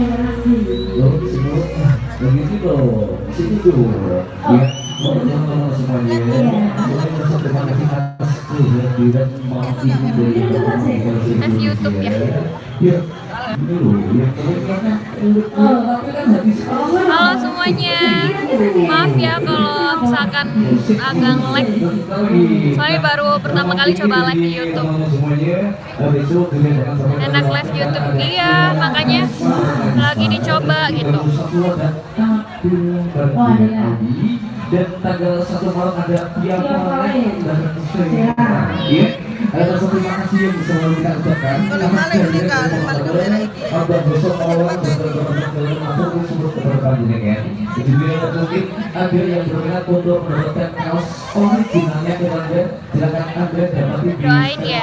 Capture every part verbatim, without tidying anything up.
Loh, semua begitu loh, sini tuh, ya, mau teman semuanya, semuanya satu terima kasih atas kehadiran malam ini dari Live YouTube ya. Ya, ini loh, ya karena tapi kan habis Halo semuanya, maaf ya kalau misalkan agak nge-lag. Soalnya baru pertama kali coba live di YouTube. Enak live YouTube, iya makanya lagi dicoba gitu. Dan tanggal satu Maret ada Piala dan ya, ada satu terima kasih yang bisa kita ucapkan. Kalau maling nikah, maling kamera iki. Abang besok awal atau sebelum keberkahan ya. Jadi bila mungkin ada yang berminat untuk mendapatkan kaos originalnya kepada silakan Anda dapat Doain ya.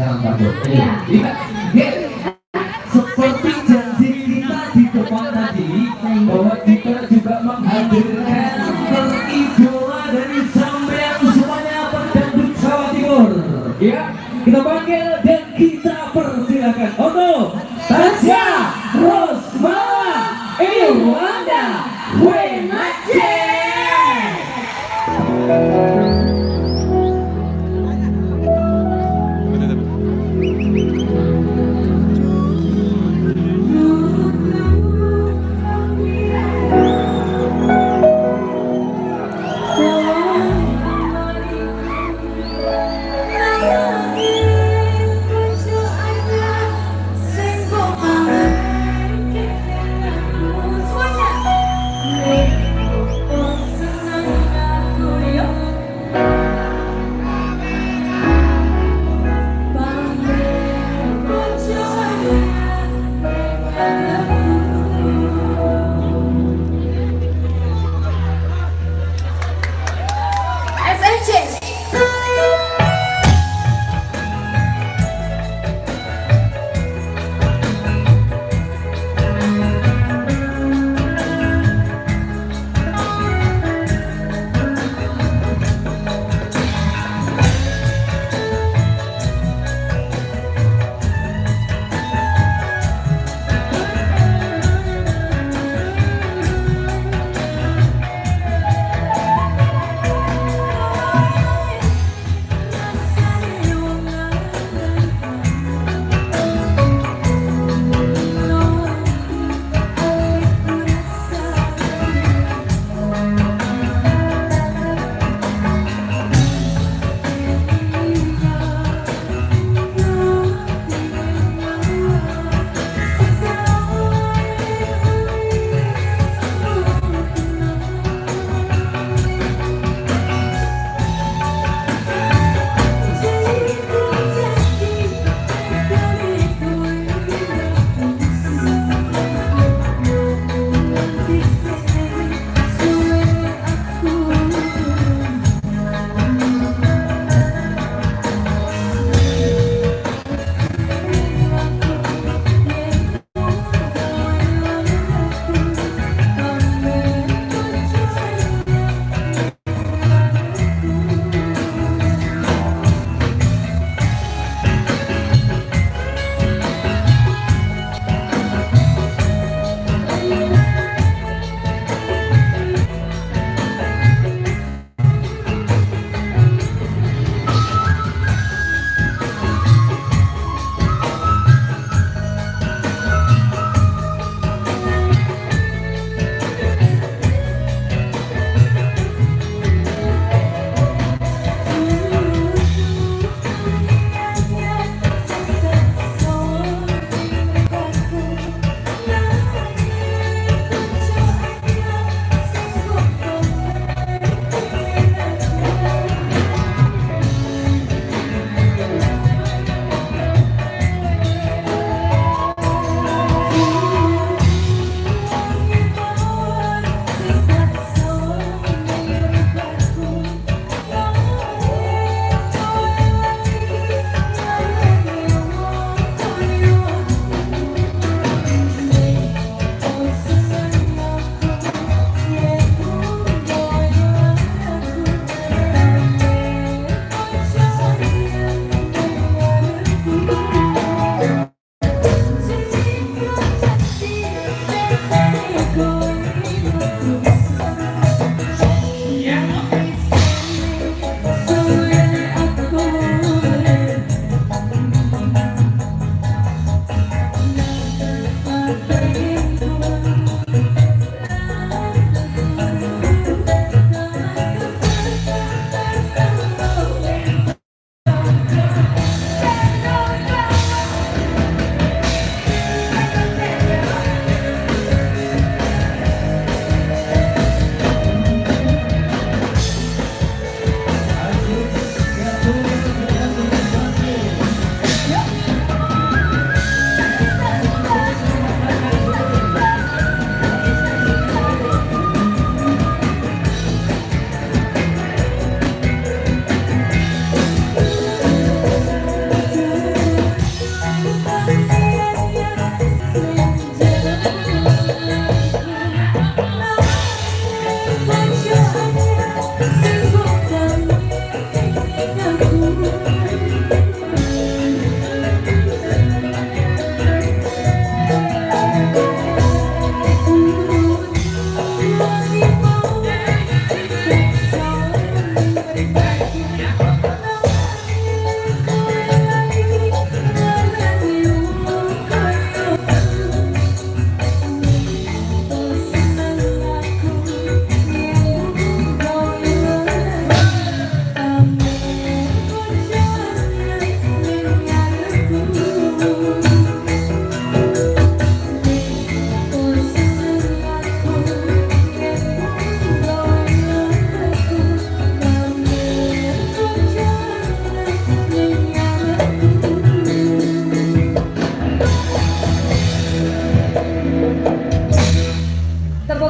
Iya. Seperti janji kita di depan tadi bahwa kita juga menghadirkan peridola dari sampean semuanya penduduk Jawa Timur. Ya, kita panggil dan kita persilakan untuk Tasya Rosmala Iwanda Wenace.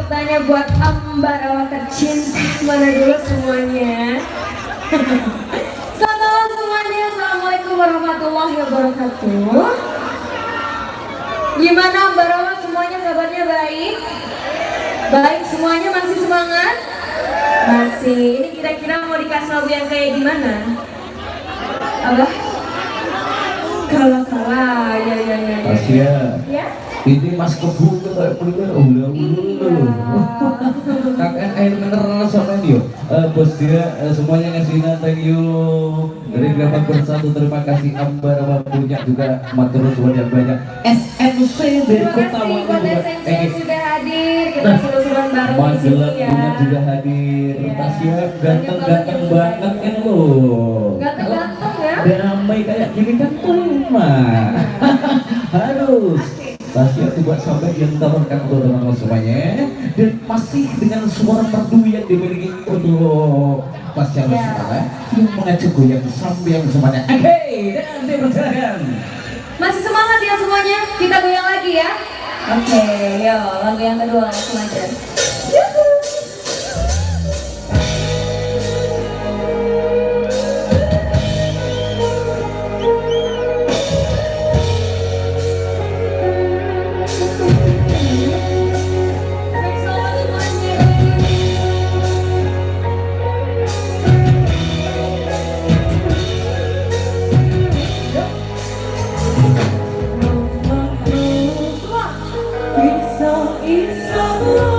tepuk tangannya buat Ambarawa tercinta. Mana dulu semuanya. Selamat semuanya. Assalamualaikum warahmatullahi wabarakatuh. Gimana Ambarawa semuanya, kabarnya baik? Baik semuanya, masih semangat? Masih. Ini kira-kira mau dikasih lagu yang kayak gimana? Apa? Kala-kala, ya ya ya. Asia. Ya? Ini mas kebun tuh kayak pelukan ulah ulah. Kakek air mineral sama dia. Eh, bos dia eh, semuanya ngasih thank you dari Gerakan Bersatu. Terima kasih Ambarawa punya juga matur suwun yang banyak. S M C dari Terima Kota kasih buat S M C Magelang. yang sudah hadir. Kita seru-seruan bareng di sini Magelang ya. punya juga hadir. Iya. Tasya ganteng-ganteng Banyak banget banget yang kan lo. Ganteng-ganteng ya. Damai kayak gini kan mah harus. Tasya coba sampai yang tawarkan untuk teman-teman semuanya, dan masih dengan suara merdu yang dimiliki untuk Tasya Ya. Rusmana yang mengajak goyang sambil semuanya. Oke, dan dipersilakan. Masih semangat ya semuanya? Kita goyang lagi ya. Oke, yo lagu yang kedua langsung aja. Yuhu. Selamat semuanya. Iso iso